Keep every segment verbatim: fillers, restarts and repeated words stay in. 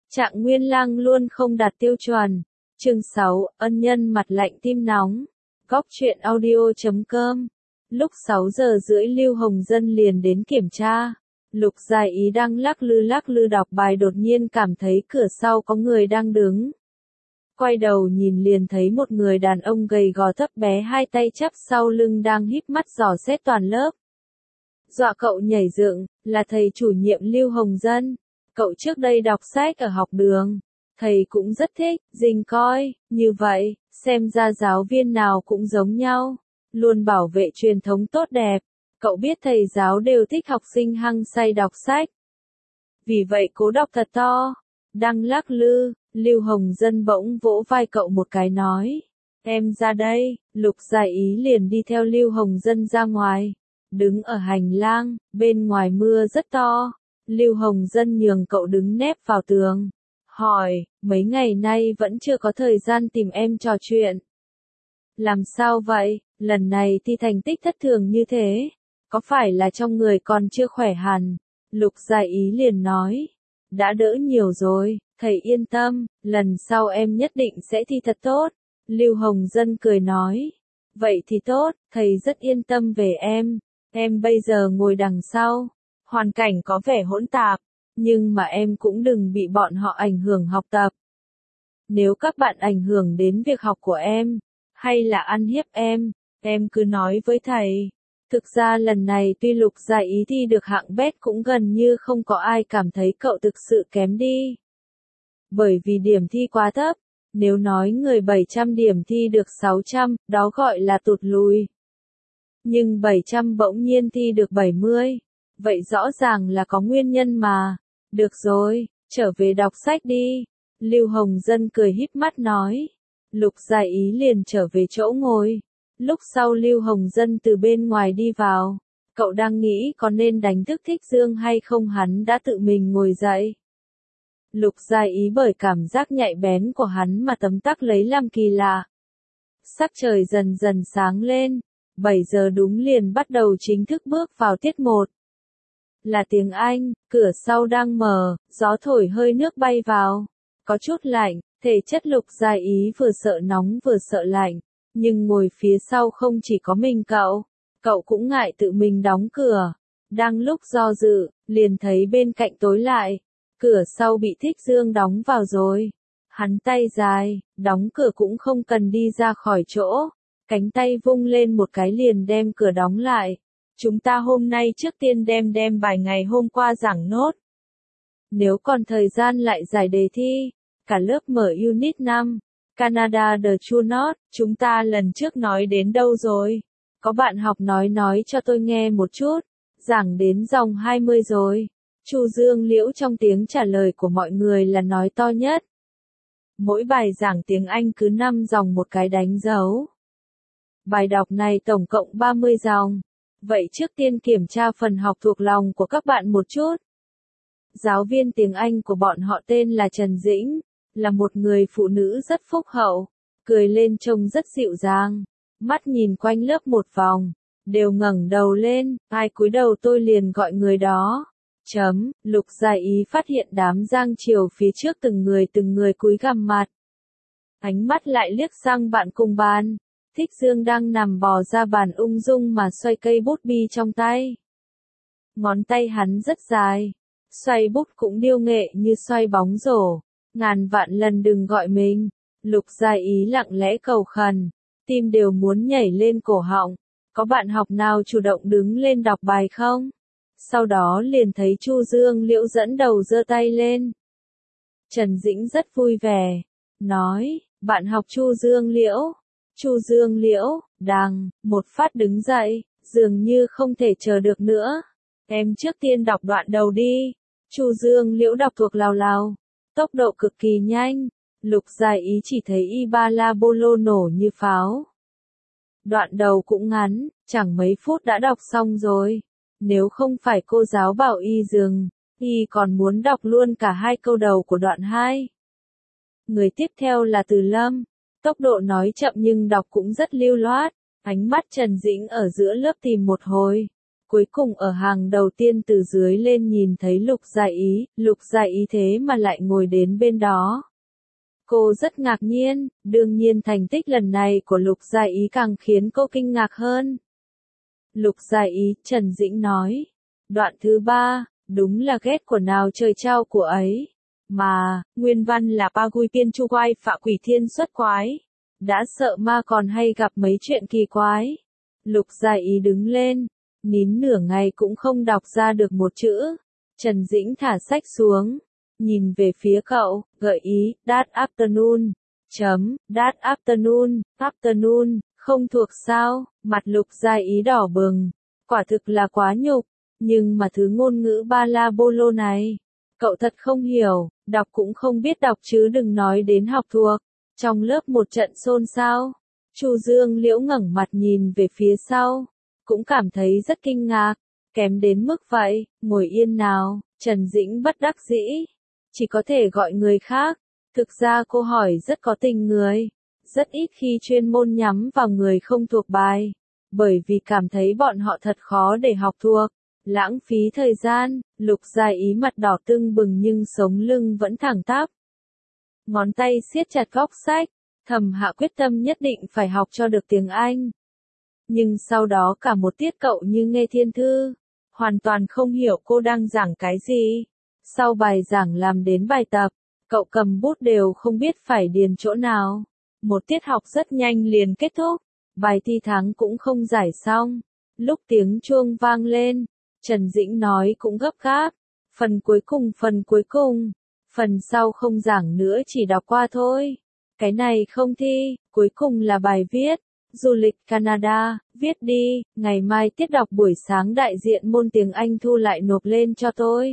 Trạng Nguyên Lang luôn không đạt tiêu chuẩn. Chương sáu, ân nhân mặt lạnh tim nóng. Góc truyện audio chấm com. Lúc sáu giờ rưỡi Lưu Hồng Dân liền đến kiểm tra. Lục Giải Ý đang lắc lư lắc lư đọc bài đột nhiên cảm thấy cửa sau có người đang đứng. Quay đầu nhìn liền thấy một người đàn ông gầy gò thấp bé hai tay chắp sau lưng đang híp mắt dò xét toàn lớp. Dọa cậu nhảy dựng, là thầy chủ nhiệm Lưu Hồng Dân. Cậu trước đây đọc sách ở học đường. Thầy cũng rất thích, dình coi, như vậy, xem ra giáo viên nào cũng giống nhau. Luôn bảo vệ truyền thống tốt đẹp. Cậu biết thầy giáo đều thích học sinh hăng say đọc sách. Vì vậy cố đọc thật to. Đang lắc lư, Lưu Hồng Dân bỗng vỗ vai cậu một cái nói. Em ra đây, Lục Giải Ý liền đi theo Lưu Hồng Dân ra ngoài. Đứng ở hành lang, bên ngoài mưa rất to. Lưu Hồng Dân nhường cậu đứng nép vào tường. Hỏi, mấy ngày nay vẫn chưa có thời gian tìm em trò chuyện. Làm sao vậy, lần này thi thành tích thất thường như thế? Có phải là trong người còn chưa khỏe hẳn? Lục Giải Ý liền nói. Đã đỡ nhiều rồi, thầy yên tâm, lần sau em nhất định sẽ thi thật tốt. Lưu Hồng Dân cười nói. Vậy thì tốt, thầy rất yên tâm về em. Em bây giờ ngồi đằng sau. Hoàn cảnh có vẻ hỗn tạp, nhưng mà em cũng đừng bị bọn họ ảnh hưởng học tập. Nếu các bạn ảnh hưởng đến việc học của em, hay là ăn hiếp em, em cứ nói với thầy. Thực ra lần này tuy Lục Giải Ý thi được hạng bét cũng gần như không có ai cảm thấy cậu thực sự kém đi. Bởi vì điểm thi quá thấp, nếu nói người bảy trăm điểm thi được sáu trăm, đó gọi là tụt lùi. Nhưng bảy trăm bỗng nhiên thi được bảy mươi. Vậy rõ ràng là có nguyên nhân mà. Được rồi, trở về đọc sách đi. Lưu Hồng Dân cười híp mắt nói. Lục Giải Ý liền trở về chỗ ngồi. Lúc sau Lưu Hồng Dân từ bên ngoài đi vào. Cậu đang nghĩ có nên đánh thức Thích Dương hay không, hắn đã tự mình ngồi dậy. Lục Giải Ý bởi cảm giác nhạy bén của hắn mà tấm tắc lấy làm kỳ lạ. Sắc trời dần dần sáng lên. bảy giờ đúng liền bắt đầu chính thức bước vào tiết một. Là tiếng Anh, cửa sau đang mở, gió thổi hơi nước bay vào. Có chút lạnh, thể chất Lục Giải Ý vừa sợ nóng vừa sợ lạnh. Nhưng ngồi phía sau không chỉ có mình cậu, cậu cũng ngại tự mình đóng cửa. Đang lúc do dự, liền thấy bên cạnh tối lại. Cửa sau bị Thích Dương đóng vào rồi. Hắn tay dài, đóng cửa cũng không cần đi ra khỏi chỗ. Cánh tay vung lên một cái liền đem cửa đóng lại. Chúng ta hôm nay trước tiên đem đem bài ngày hôm qua giảng nốt. Nếu còn thời gian lại giải đề thi. Cả lớp mở Unit năm. Canada The True North. Chúng ta lần trước nói đến đâu rồi? Có bạn học nói nói cho tôi nghe một chút. Giảng đến dòng hai mươi rồi. Chu Dương Liễu trong tiếng trả lời của mọi người là nói to nhất. Mỗi bài giảng tiếng Anh cứ năm dòng một cái đánh dấu. Bài đọc này tổng cộng ba mươi dòng. Vậy trước tiên kiểm tra phần học thuộc lòng của các bạn một chút. Giáo viên tiếng Anh của bọn họ tên là Trần Dĩnh, là một người phụ nữ rất phúc hậu, cười lên trông rất dịu dàng, mắt nhìn quanh lớp một vòng, đều ngẩng đầu lên, ai cúi đầu tôi liền gọi người đó. Chấm, Lục Giải Ý phát hiện đám giang chiều phía trước từng người từng người cúi gằm mặt. Ánh mắt lại liếc sang bạn cùng bàn. Thích Dương đang nằm bò ra bàn ung dung mà xoay cây bút bi trong tay. Ngón tay hắn rất dài. Xoay bút cũng điêu nghệ như xoay bóng rổ. Ngàn vạn lần đừng gọi mình. Lục Giải Ý lặng lẽ cầu khẩn. Tim đều muốn nhảy lên cổ họng. Có bạn học nào chủ động đứng lên đọc bài không? Sau đó liền thấy Chu Dương Liễu dẫn đầu giơ tay lên. Trần Dĩnh rất vui vẻ. Nói, bạn học Chu Dương Liễu. Chu Dương Liễu, đằng, một phát đứng dậy, dường như không thể chờ được nữa. Em trước tiên đọc đoạn đầu đi. Chu Dương Liễu đọc thuộc lào lào. Tốc độ cực kỳ nhanh. Lục Giải Ý chỉ thấy y ba la bô lô nổ như pháo. Đoạn đầu cũng ngắn, chẳng mấy phút đã đọc xong rồi. Nếu không phải cô giáo bảo y dừng, y còn muốn đọc luôn cả hai câu đầu của đoạn hai. Người tiếp theo là Từ Lâm. Tốc độ nói chậm nhưng đọc cũng rất lưu loát. Ánh mắt Trần Dĩnh ở giữa lớp tìm một hồi. cuối cùng ở hàng đầu tiên từ dưới lên nhìn thấy Lục Gia Ý, Lục Gia Ý thế mà lại ngồi đến bên đó. Cô rất ngạc nhiên, đương nhiên thành tích lần này của Lục Gia Ý càng khiến cô kinh ngạc hơn. Lục Gia Ý, Trần Dĩnh nói. Đoạn thứ ba, đúng là ghét của nào trời trao của ấy. Mà, nguyên văn là Pa Gui Piên Chu Quai Phạ Quỷ Thiên Xuất Quái. Đã sợ ma còn hay gặp mấy chuyện kỳ quái. Lục Gia Ý đứng lên, nín nửa ngày cũng không đọc ra được một chữ. Trần Dĩnh thả sách xuống, nhìn về phía cậu, gợi ý, that afternoon, chấm, that afternoon, afternoon, không thuộc sao, mặt Lục Gia Ý đỏ bừng, quả thực là quá nhục, nhưng mà thứ ngôn ngữ ba la bô lô này, cậu thật không hiểu, đọc cũng không biết đọc chứ đừng nói đến học thuộc. Trong lớp một trận xôn xao, Chu Dương Liễu ngẩng mặt nhìn về phía sau, cũng cảm thấy rất kinh ngạc, kém đến mức vậy, ngồi yên nào, Trần Dĩnh bất đắc dĩ, chỉ có thể gọi người khác, thực ra cô hỏi rất có tình người, rất ít khi chuyên môn nhắm vào người không thuộc bài, bởi vì cảm thấy bọn họ thật khó để học thuộc, lãng phí thời gian. Lục Gia Ý mặt đỏ tưng bừng nhưng sống lưng vẫn thẳng tắp. Ngón tay siết chặt góc sách, thầm hạ quyết tâm nhất định phải học cho được tiếng Anh. Nhưng sau đó cả một tiết cậu như nghe thiên thư, hoàn toàn không hiểu cô đang giảng cái gì. Sau bài giảng làm đến bài tập, cậu cầm bút đều không biết phải điền chỗ nào. Một tiết học rất nhanh liền kết thúc, bài thi tháng cũng không giải xong. Lúc tiếng chuông vang lên, Trần Dĩnh nói cũng gấp gáp. Phần cuối cùng phần cuối cùng, phần sau không giảng nữa chỉ đọc qua thôi. Cái này không thi, cuối cùng là bài viết. Du lịch Canada, viết đi, ngày mai tiết đọc buổi sáng đại diện môn tiếng Anh thu lại nộp lên cho tôi.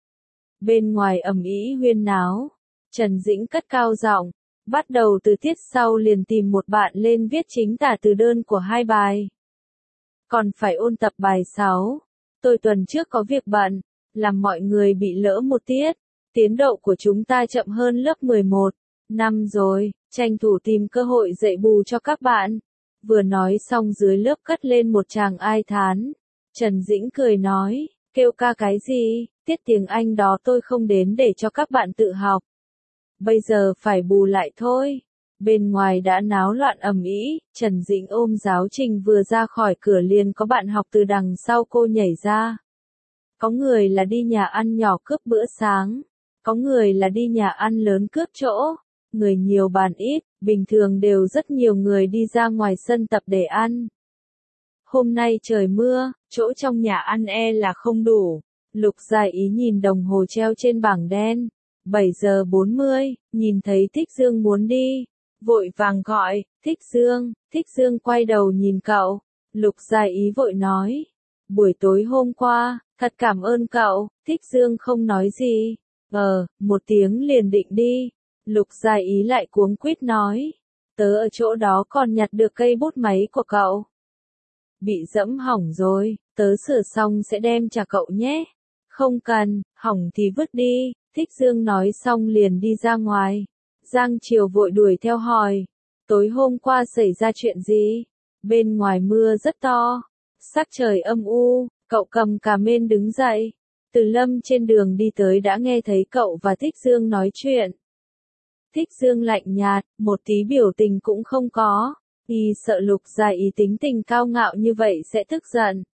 Bên ngoài ầm ĩ huyên náo, Trần Dĩnh cất cao giọng, bắt đầu từ tiết sau liền tìm một bạn lên viết chính tả từ đơn của hai bài. Còn phải ôn tập bài sáu. Tôi tuần trước có việc bận, làm mọi người bị lỡ một tiết. Tiến độ của chúng ta chậm hơn lớp mười một năm rồi, tranh thủ tìm cơ hội dạy bù cho các bạn. Vừa nói xong dưới lớp cất lên một tràng ai thán. Trần Dĩnh cười nói, kêu ca cái gì, tiết tiếng Anh đó tôi không đến để cho các bạn tự học. Bây giờ phải bù lại thôi. Bên ngoài đã náo loạn ầm ĩ, Trần Dĩnh ôm giáo trình vừa ra khỏi cửa liền có bạn học từ đằng sau cô nhảy ra. Có người là đi nhà ăn nhỏ cướp bữa sáng, có người là đi nhà ăn lớn cướp chỗ, người nhiều bàn ít, bình thường đều rất nhiều người đi ra ngoài sân tập để ăn. Hôm nay trời mưa, chỗ trong nhà ăn e là không đủ. Lục Gia Ý nhìn đồng hồ treo trên bảng đen, bảy giờ bốn mươi, nhìn thấy Thích Dương muốn đi, vội vàng gọi, Thích Dương. Thích Dương quay đầu nhìn cậu, Lục Gia Ý vội nói, buổi tối hôm qua, thật cảm ơn cậu. Thích Dương không nói gì, ờ, một tiếng liền định đi. Lục Gia Ý lại cuống quýt nói, tớ ở chỗ đó còn nhặt được cây bút máy của cậu. Bị dẫm hỏng rồi, tớ sửa xong sẽ đem trả cậu nhé. Không cần, hỏng thì vứt đi. Thích Dương nói xong liền đi ra ngoài. Giang Triều vội đuổi theo hỏi, tối hôm qua xảy ra chuyện gì? Bên ngoài mưa rất to, sắc trời âm u, cậu cầm cà mên đứng dậy. Từ Lâm trên đường đi tới đã nghe thấy cậu và Thích Dương nói chuyện. Thích Dương lạnh nhạt, một tí biểu tình cũng không có. Y sợ Lục Gia Ý tính tình cao ngạo như vậy sẽ tức giận.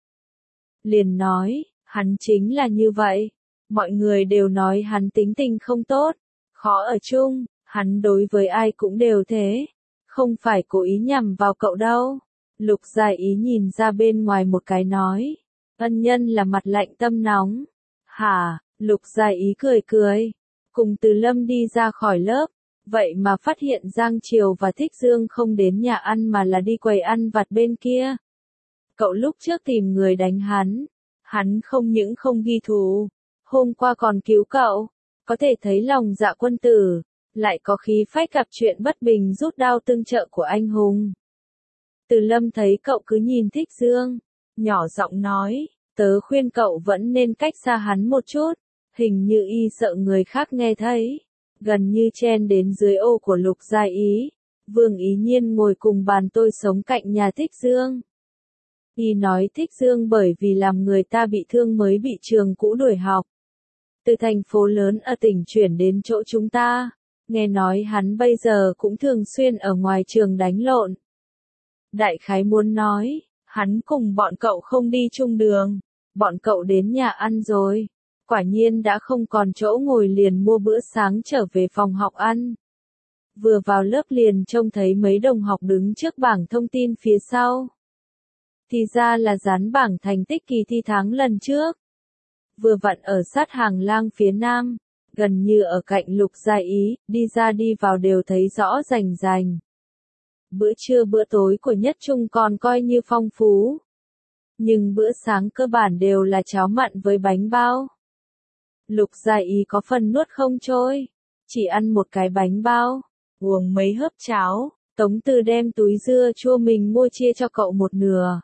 Liền nói, hắn chính là như vậy. Mọi người đều nói hắn tính tình không tốt, khó ở chung, hắn đối với ai cũng đều thế. Không phải cố ý nhằm vào cậu đâu. Lục Gia Ý nhìn ra bên ngoài một cái nói, ân nhân là mặt lạnh tâm nóng. Hả, Lục Gia Ý cười cười, cùng Từ Lâm đi ra khỏi lớp. Vậy mà phát hiện Giang Triều và Thích Dương không đến nhà ăn mà là đi quầy ăn vặt bên kia. Cậu lúc trước tìm người đánh hắn, hắn không những không ghi thù, hôm qua còn cứu cậu, có thể thấy lòng dạ quân tử, lại có khí phách gặp chuyện bất bình rút đao tương trợ của anh hùng. Từ Lâm thấy cậu cứ nhìn Thích Dương, nhỏ giọng nói, tớ khuyên cậu vẫn nên cách xa hắn một chút, hình như y sợ người khác nghe thấy. Gần như chen đến dưới ô của Lục Gia Ý, Vương Ý Nhiên ngồi cùng bàn tôi sống cạnh nhà Thích Dương. Y nói Thích Dương bởi vì làm người ta bị thương mới bị trường cũ đuổi học. Từ thành phố lớn ở tỉnh chuyển đến chỗ chúng ta. Nghe nói hắn bây giờ cũng thường xuyên ở ngoài trường đánh lộn. Đại khái muốn nói, hắn cùng bọn cậu không đi chung đường. Bọn cậu đến nhà ăn rồi. Quả nhiên đã không còn chỗ ngồi liền mua bữa sáng trở về phòng học ăn. Vừa vào lớp liền trông thấy mấy đồng học đứng trước bảng thông tin phía sau. Thì ra là dán bảng thành tích kỳ thi tháng lần trước. Vừa vặn ở sát hàng lang phía nam, gần như ở cạnh Lục Gia Ý, đi ra đi vào đều thấy rõ rành rành. Bữa trưa bữa tối của Nhất Trung còn coi như phong phú. Nhưng bữa sáng cơ bản đều là cháo mặn với bánh bao. Lục Gia Ý có phần nuốt không trôi, chỉ ăn một cái bánh bao, uống mấy hớp cháo. Tống Từ đem túi dưa chua mình mua chia cho cậu một nửa.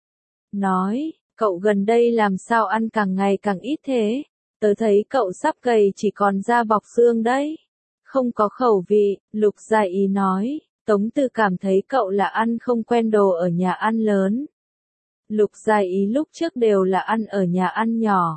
Nói, cậu gần đây làm sao ăn càng ngày càng ít thế? Tớ thấy cậu sắp gầy chỉ còn da bọc xương đấy. Không có khẩu vị, Lục Gia Ý nói. Tống Từ cảm thấy cậu là ăn không quen đồ ở nhà ăn lớn. Lục Gia Ý lúc trước đều là ăn ở nhà ăn nhỏ.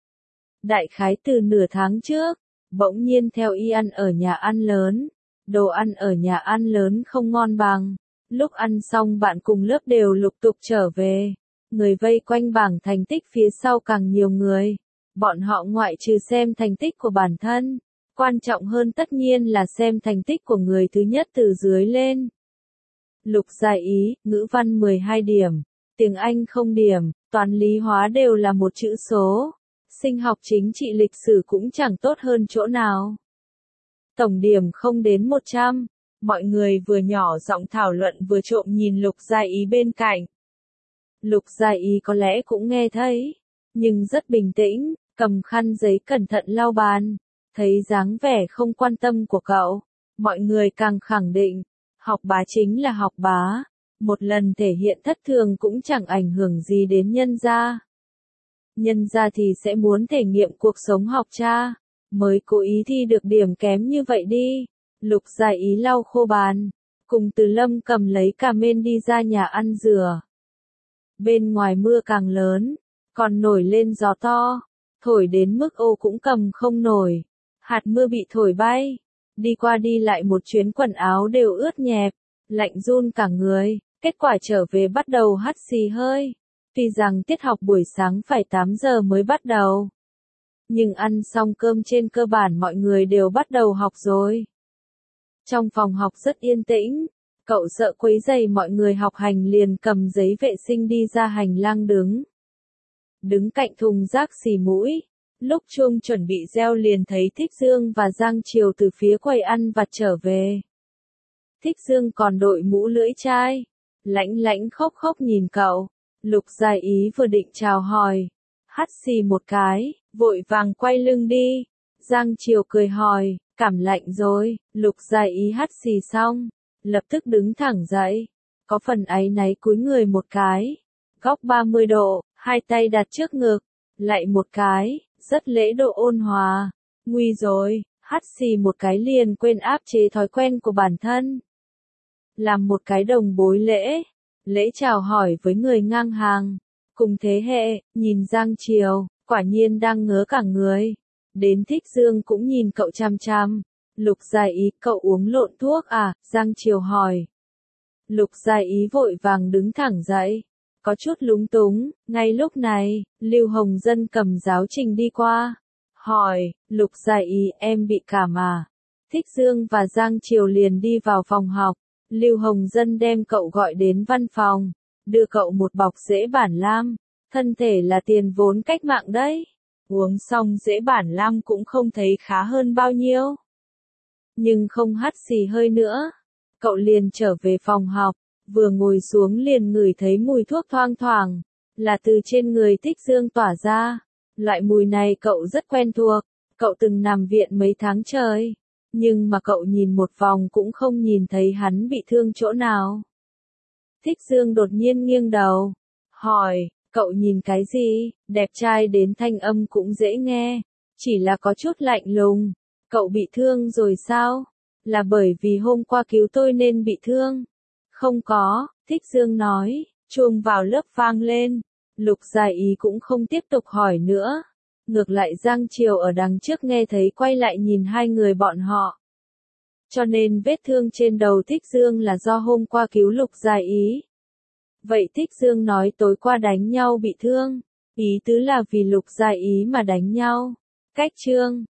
Đại khái từ nửa tháng trước, bỗng nhiên theo y ăn ở nhà ăn lớn. Đồ ăn ở nhà ăn lớn không ngon bằng. Lúc ăn xong bạn cùng lớp đều lục tục trở về. Người vây quanh bảng thành tích phía sau càng nhiều người. Bọn họ ngoại trừ xem thành tích của bản thân. Quan trọng hơn tất nhiên là xem thành tích của người thứ nhất từ dưới lên. Lục Gia Ý, ngữ văn mười hai điểm. Tiếng Anh không điểm, toán lý hóa đều là một chữ số. Sinh học chính trị lịch sử cũng chẳng tốt hơn chỗ nào. Tổng điểm không đến một trăm. Mọi người vừa nhỏ giọng thảo luận vừa trộm nhìn Lục Gia Ý bên cạnh. Lục Gia Ý có lẽ cũng nghe thấy, nhưng rất bình tĩnh, cầm khăn giấy cẩn thận lau bàn. Thấy dáng vẻ không quan tâm của cậu, mọi người càng khẳng định, học bá chính là học bá. Một lần thể hiện thất thường cũng chẳng ảnh hưởng gì đến nhân gia. Nhân gia thì sẽ muốn thể nghiệm cuộc sống học cha, mới cố ý thi được điểm kém như vậy đi. Lục Gia Ý lau khô bàn, cùng Từ Lâm cầm lấy cà mên đi ra nhà ăn rửa. Bên ngoài mưa càng lớn, còn nổi lên gió to, thổi đến mức ô cũng cầm không nổi. Hạt mưa bị thổi bay, đi qua đi lại một chuyến quần áo đều ướt nhẹp, lạnh run cả người, kết quả trở về bắt đầu hắt xì hơi. Tuy rằng tiết học buổi sáng phải tám giờ mới bắt đầu, nhưng ăn xong cơm trên cơ bản mọi người đều bắt đầu học rồi. Trong phòng học rất yên tĩnh, cậu sợ quấy rầy mọi người học hành liền cầm giấy vệ sinh đi ra hành lang đứng. Đứng cạnh thùng rác xì mũi. Lúc chuông chuẩn bị reo liền thấy Thích Dương và Giang Triều từ phía quầy ăn vặt trở về. Thích Dương còn đội mũ lưỡi chai, lãnh lãnh khóc khóc nhìn cậu. Lục Gia Ý vừa định chào hỏi, hắt xì một cái, vội vàng quay lưng đi. Giang Triều cười hỏi, cảm lạnh rồi. Lục Gia Ý hắt xì xong, lập tức đứng thẳng dậy, có phần áy náy cúi người một cái, góc ba mươi độ, hai tay đặt trước ngực, lại một cái. Rất lễ độ ôn hòa. Nguy rồi, hắt xì một cái liền quên áp chế thói quen của bản thân. Làm một cái đồng bối lễ. Lễ chào hỏi với người ngang hàng. Cùng thế hệ, nhìn Giang Triều, quả nhiên đang ngớ cả người. Đến Thích Dương cũng nhìn cậu chăm chăm. Lục Gia Ý, cậu uống lộn thuốc à? Giang Triều hỏi. Lục Gia Ý vội vàng đứng thẳng dậy. Có chút lúng túng, ngay lúc này, Lưu Hồng Dân cầm giáo trình đi qua. Hỏi, Lục Gia Ý, em bị cảm à? Thích Dương và Giang Triều liền đi vào phòng học. Lưu Hồng Dân đem cậu gọi đến văn phòng, đưa cậu một bọc dễ bản lam. Thân thể là tiền vốn cách mạng đấy. Uống xong dễ bản lam cũng không thấy khá hơn bao nhiêu. Nhưng không hắt xì hơi nữa. Cậu liền trở về phòng học. Vừa ngồi xuống liền ngửi thấy mùi thuốc thoang thoảng, là từ trên người Thích Dương tỏa ra. Loại mùi này cậu rất quen thuộc, cậu từng nằm viện mấy tháng trời, nhưng mà cậu nhìn một vòng cũng không nhìn thấy hắn bị thương chỗ nào. Thích Dương đột nhiên nghiêng đầu, hỏi, cậu nhìn cái gì? Đẹp trai đến thanh âm cũng dễ nghe, chỉ là có chút lạnh lùng. Cậu bị thương rồi sao? Là bởi vì hôm qua cứu tôi nên bị thương. Không có, Thích Dương nói, Chuông vào lớp vang lên. Lục Gia Ý cũng không tiếp tục hỏi nữa. Ngược lại Giang Triều ở đằng trước nghe thấy quay lại nhìn hai người bọn họ. Cho nên vết thương trên đầu Thích Dương là do hôm qua cứu Lục Gia Ý. Vậy Thích Dương nói tối qua đánh nhau bị thương. Ý tứ là vì Lục Gia Ý mà đánh nhau. Cách chương